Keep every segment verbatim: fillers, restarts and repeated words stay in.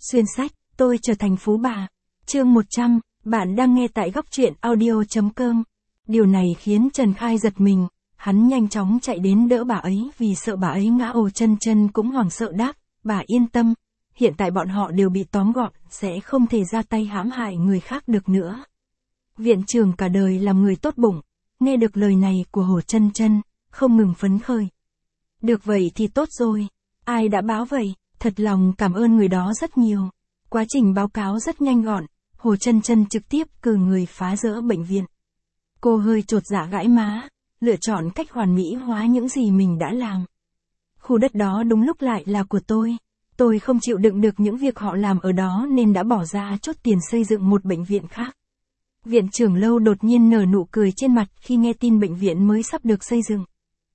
Xuyên sách, tôi trở thành phú bà. Chương một trăm, bạn đang nghe tại góc truyện audio.com. Điều này khiến Trần Khai giật mình, hắn nhanh chóng chạy đến đỡ bà ấy vì sợ bà ấy ngã. Hồ Chân Chân cũng hoảng sợ đáp, bà yên tâm, hiện tại bọn họ đều bị tóm gọn, sẽ không thể ra tay hãm hại người khác được nữa. Viện trưởng cả đời làm người tốt bụng, nghe được lời này của Hồ Chân Chân, không ngừng phấn khởi. Được vậy thì tốt rồi, ai đã báo vậy, thật lòng cảm ơn người đó rất nhiều. Quá trình báo cáo rất nhanh gọn, Hồ Chân Chân trực tiếp cử người phá rỡ bệnh viện. Cô hơi chột dạ gãi má, lựa chọn cách hoàn mỹ hóa những gì mình đã làm. Khu đất đó đúng lúc lại là của tôi. Tôi không chịu đựng được những việc họ làm ở đó nên đã bỏ ra chốt tiền xây dựng một bệnh viện khác. Viện trưởng Lâu đột nhiên nở nụ cười trên mặt khi nghe tin bệnh viện mới sắp được xây dựng.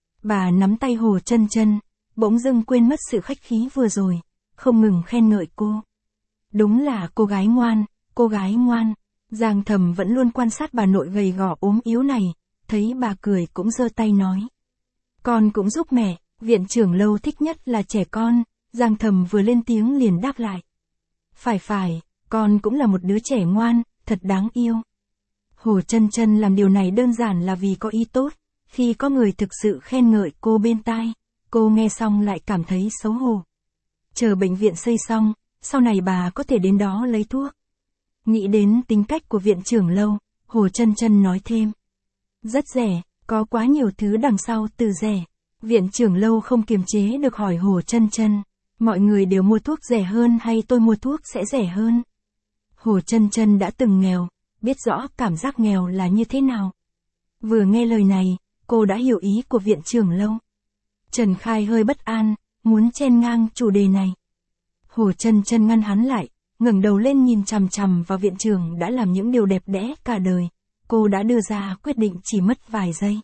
Bà nắm tay Hồ Chân Chân, bỗng dưng quên mất sự khách khí vừa rồi, không ngừng khen ngợi cô. Đúng là cô gái ngoan, cô gái ngoan. Giang Thầm vẫn luôn quan sát bà nội gầy gò ốm yếu này, thấy bà cười cũng giơ tay nói. Con cũng giúp mẹ, viện trưởng Lâu thích nhất là trẻ con. Giang Thầm vừa lên tiếng liền đáp lại. Phải phải, con cũng là một đứa trẻ ngoan, thật đáng yêu. Hồ Chân Chân làm điều này đơn giản là vì có ý tốt, khi có người thực sự khen ngợi cô bên tai, cô nghe xong lại cảm thấy xấu hổ. Chờ bệnh viện xây xong, sau này bà có thể đến đó lấy thuốc. Nghĩ đến tính cách của viện trưởng Lâu, Hồ Chân Chân nói thêm. Rất rẻ, có quá nhiều thứ đằng sau từ rẻ. Viện trưởng Lâu không kiềm chế được hỏi Hồ Chân Chân. Mọi người đều mua thuốc rẻ hơn hay tôi mua thuốc sẽ rẻ hơn? Hồ Chân Chân đã từng nghèo, biết rõ cảm giác nghèo là như thế nào. Vừa nghe lời này, cô đã hiểu ý của viện trưởng Lâu. Trần Khai hơi bất an, muốn chen ngang chủ đề này. Hồ Chân Chân ngăn hắn lại, ngẩng đầu lên nhìn chằm chằm vào viện trưởng đã làm những điều đẹp đẽ cả đời. Cô đã đưa ra quyết định chỉ mất vài giây.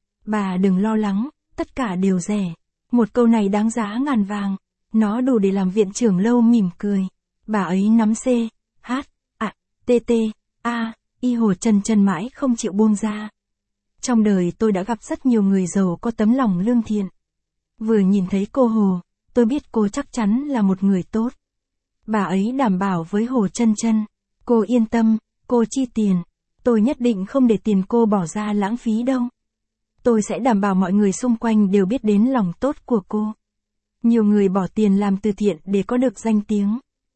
Bà đừng lo lắng, tất cả đều rẻ. Một câu này đáng giá ngàn vàng. Nó đủ để làm viện trưởng Lâu mỉm cười. Bà ấy nắm C, H, A, T T, A, Y. Hồ Chân Chân mãi không chịu buông ra. Trong đời tôi đã gặp rất nhiều người giàu có tấm lòng lương thiện. Vừa nhìn thấy cô Hồ, tôi biết cô chắc chắn là một người tốt. Bà ấy đảm bảo với Hồ Chân Chân. Cô yên tâm, cô chi tiền. Tôi nhất định không để tiền cô bỏ ra lãng phí đâu. Tôi sẽ đảm bảo mọi người xung quanh đều biết đến lòng tốt của cô. Nhiều người bỏ tiền làm từ thiện để có được danh tiếng.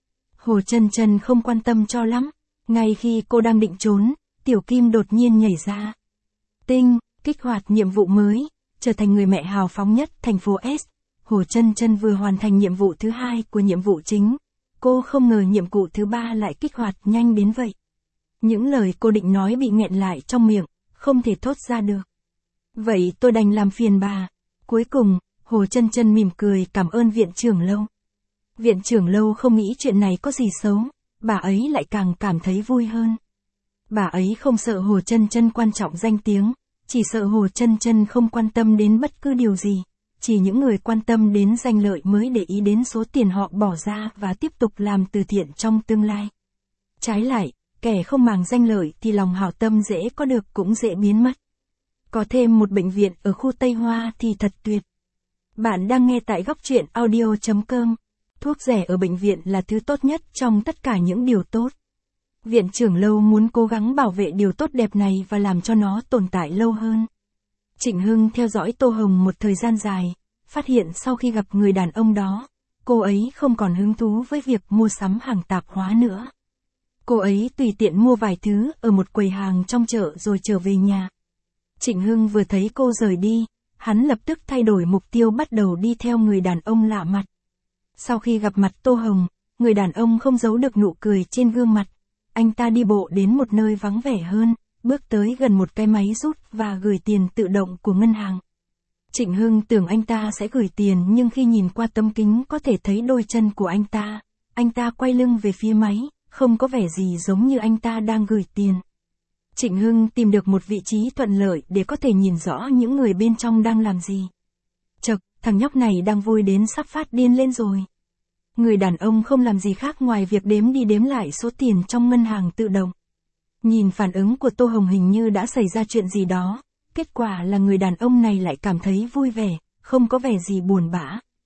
Hồ Chân Chân không quan tâm cho lắm. Ngay khi cô đang định trốn, Tiểu Kim đột nhiên nhảy ra. Tinh, kích hoạt nhiệm vụ mới, trở thành người mẹ hào phóng nhất thành phố S. Hồ Chân Chân vừa hoàn thành nhiệm vụ thứ hai của nhiệm vụ chính. Cô không ngờ nhiệm vụ thứ ba lại kích hoạt nhanh đến vậy. Những lời cô định nói bị nghẹn lại trong miệng, không thể thốt ra được. Vậy tôi đành làm phiền bà. Cuối cùng, Hồ Chân Chân mỉm cười cảm ơn viện trưởng Lâu. Viện trưởng Lâu không nghĩ chuyện này có gì xấu, bà ấy lại càng cảm thấy vui hơn. Bà ấy không sợ Hồ Chân Chân quan trọng danh tiếng, chỉ sợ Hồ Chân Chân không quan tâm đến bất cứ điều gì. Chỉ những người quan tâm đến danh lợi mới để ý đến số tiền họ bỏ ra và tiếp tục làm từ thiện trong tương lai. Trái lại, kẻ không màng danh lợi thì lòng hảo tâm dễ có được cũng dễ biến mất. Có thêm một bệnh viện ở khu Tây Hoa thì thật tuyệt. Bạn đang nghe tại góc truyện audio.com. Thuốc rẻ ở bệnh viện là thứ tốt nhất trong tất cả những điều tốt. Viện trưởng Lâu muốn cố gắng bảo vệ điều tốt đẹp này và làm cho nó tồn tại lâu hơn. Trịnh Hưng theo dõi Tô Hồng một thời gian dài, phát hiện sau khi gặp người đàn ông đó, cô ấy không còn hứng thú với việc mua sắm hàng tạp hóa nữa. Cô ấy tùy tiện mua vài thứ ở một quầy hàng trong chợ rồi trở về nhà. Trịnh Hưng vừa thấy cô rời đi, hắn lập tức thay đổi mục tiêu bắt đầu đi theo người đàn ông lạ mặt. Sau khi gặp mặt Tô Hồng, người đàn ông không giấu được nụ cười trên gương mặt. Anh ta đi bộ đến một nơi vắng vẻ hơn, bước tới gần một cái máy rút và gửi tiền tự động của ngân hàng. Trịnh Hưng tưởng anh ta sẽ gửi tiền nhưng khi nhìn qua tấm kính có thể thấy đôi chân của anh ta. Anh ta quay lưng về phía máy, không có vẻ gì giống như anh ta đang gửi tiền. Trịnh Hưng tìm được một vị trí thuận lợi để có thể nhìn rõ những người bên trong đang làm gì. Chậc, thằng nhóc này đang vui đến sắp phát điên lên rồi. Người đàn ông không làm gì khác ngoài việc đếm đi đếm lại số tiền trong ngân hàng tự động. Nhìn phản ứng của Tô Hồng hình như đã xảy ra chuyện gì đó, kết quả là người đàn ông này lại cảm thấy vui vẻ, không có vẻ gì buồn bã.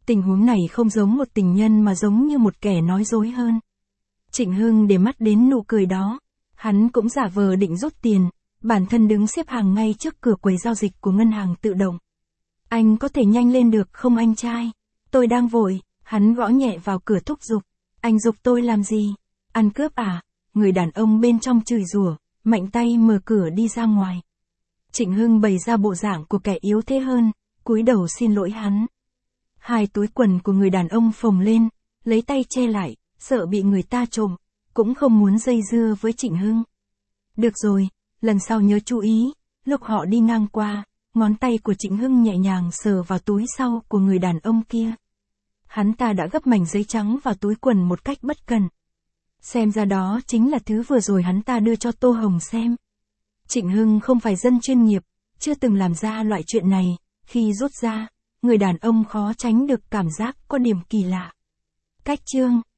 Tình huống này không giống một tình nhân mà giống như một kẻ nói dối hơn. Trịnh Hưng để mắt đến nụ cười đó. Hắn cũng giả vờ định rút tiền, bản thân đứng xếp hàng ngay trước cửa quầy giao dịch của ngân hàng tự động. Anh có thể nhanh lên được không anh trai? Tôi đang vội, hắn gõ nhẹ vào cửa thúc giục. Anh giục tôi làm gì? Ăn cướp à? Người đàn ông bên trong chửi rủa, mạnh tay mở cửa đi ra ngoài. Trịnh Hưng bày ra bộ dạng của kẻ yếu thế hơn, cúi đầu xin lỗi hắn. Hai túi quần của người đàn ông phồng lên, lấy tay che lại, sợ bị người ta trộm, cũng không muốn dây dưa với Trịnh Hưng. Được rồi, lần sau nhớ chú ý, lúc họ đi ngang qua, ngón tay của Trịnh Hưng nhẹ nhàng sờ vào túi sau của người đàn ông kia. Hắn ta đã gấp mảnh giấy trắng vào túi quần một cách bất cẩn. Xem ra đó chính là thứ vừa rồi hắn ta đưa cho Tô Hồng xem. Trịnh Hưng không phải dân chuyên nghiệp, chưa từng làm ra loại chuyện này, khi rút ra, người đàn ông khó tránh được cảm giác có điểm kỳ lạ. Cách chương